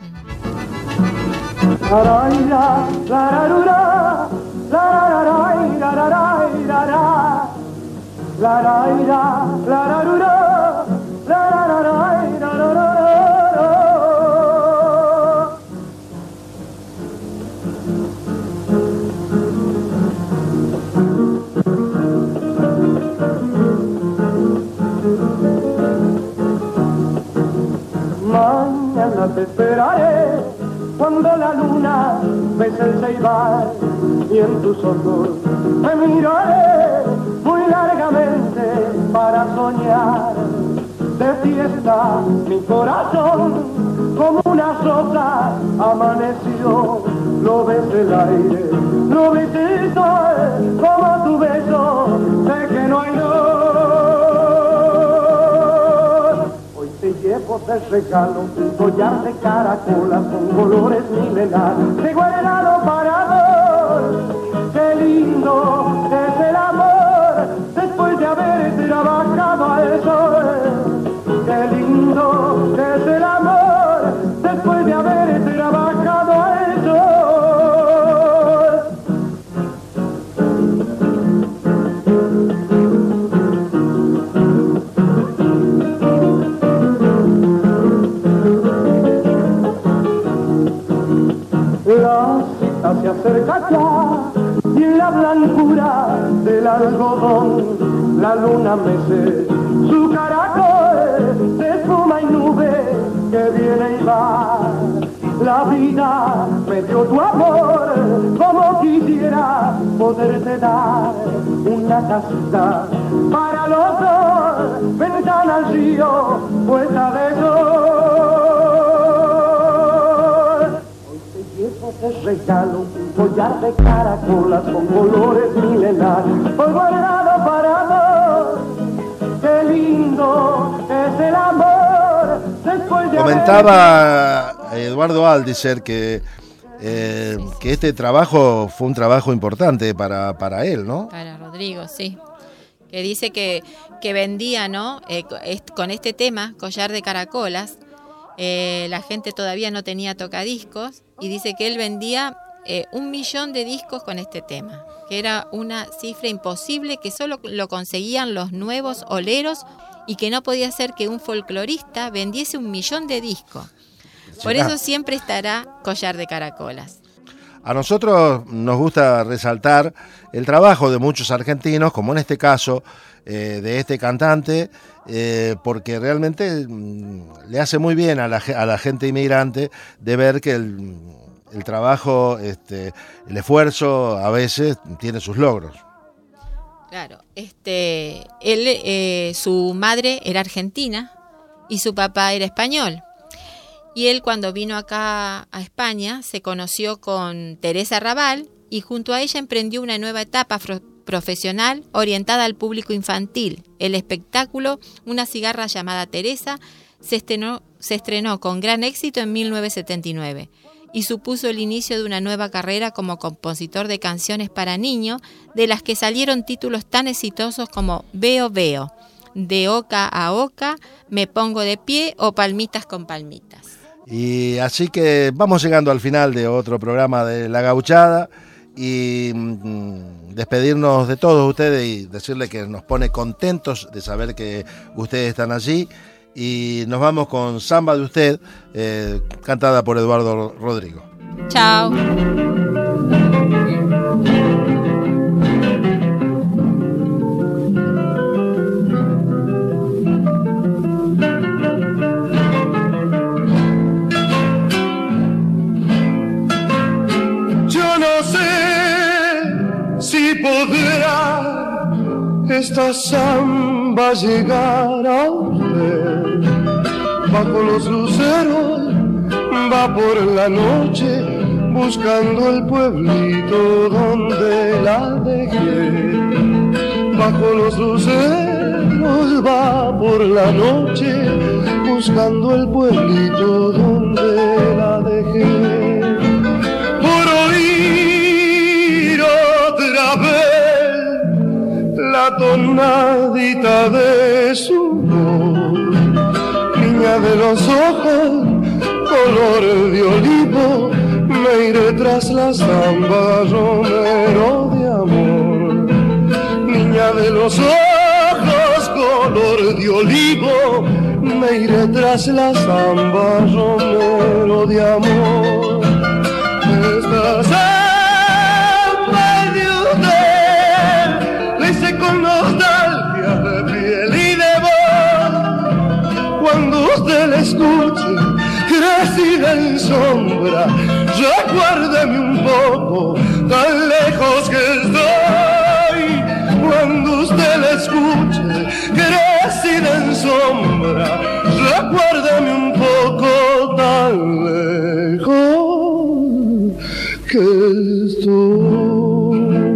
Mañana te esperaré cuando la luna bese el ceibar y en tus ojos me miraré muy largamente para soñar. De fiesta mi corazón como una rosa amaneció, lo ves el aire, lo ves el sol, como tu beso, sé que no hay luz. Hoy te llevo de regalo un collar de caracolas con colores milenarios, te he guardado para dos. Qué lindo es el amor después de haber trabajado al sol. Qué lindo es el amor después de haber trabajado al sol. La cita se acerca ya y en la blancura del algodón la luna mece su caracol de espuma y nube que viene y va. La vida me dio tu amor como quisiera poderte dar una casita para los dos, ventana al río, puesta de sol. Hoy te llevo de regalo un collar de caracolas con colores milenarios, hoy guardado para dos. Qué lindo es el amor después de Comentaba Eduardo Aldiser que, eh, que este trabajo fue un trabajo importante para, para él, ¿no? Para Rodrigo, sí. Que dice que, que vendía, ¿no? Eh, con este tema, Collar de Caracolas, eh, la gente todavía no tenía tocadiscos y dice que él vendía eh, un millón de discos con este tema, que era una cifra imposible, que solo lo conseguían los nuevos oleros y que no podía ser que un folclorista vendiese un millón de discos. Por eso siempre estará Collar de Caracolas. A nosotros nos gusta resaltar el trabajo de muchos argentinos, como en este caso eh, de este cantante, eh, porque realmente mm, le hace muy bien a la, a la gente inmigrante de ver que el, el trabajo, este, el esfuerzo a veces tiene sus logros. Claro, este, él, eh, su madre era argentina y su papá era español. Y él, cuando vino acá a España, se conoció con Teresa Raval y junto a ella emprendió una nueva etapa fro- profesional orientada al público infantil. El espectáculo Una cigarra llamada Teresa se estrenó, se estrenó con gran éxito en mil novecientos setenta y nueve y supuso el inicio de una nueva carrera como compositor de canciones para niños, de las que salieron títulos tan exitosos como Veo Veo, De Oca a Oca, Me Pongo de Pie o Palmitas con Palmitas. Y así que vamos llegando al final de otro programa de La Gauchada y mm, despedirnos de todos ustedes y decirles que nos pone contentos de saber que ustedes están allí. Y nos vamos con Samba de Usted, eh, cantada por Eduardo Rodrigo. Chao. Yo no sé si podrá esta samba llegar a usted. Va con los luceros, va por la noche, buscando el pueblito donde la dejé. Bajo los luceros, va por la noche, buscando el pueblito donde la dejé. Por oír otra vez la tonadita de su voz, niña de los ojos, color de olivo, me iré tras la samba, romero de amor. Niña de los ojos, color de olivo, me iré tras la samba, romero de amor. Esta samba de usted le hice con nostalgia de piel y de voz. Cuando usted la escuche, crecida en sombra, recuérdeme un poco, tan lejos que estoy. Cuando usted la escuche, crecida en sombra, recuérdeme un poco, tan lejos que estoy.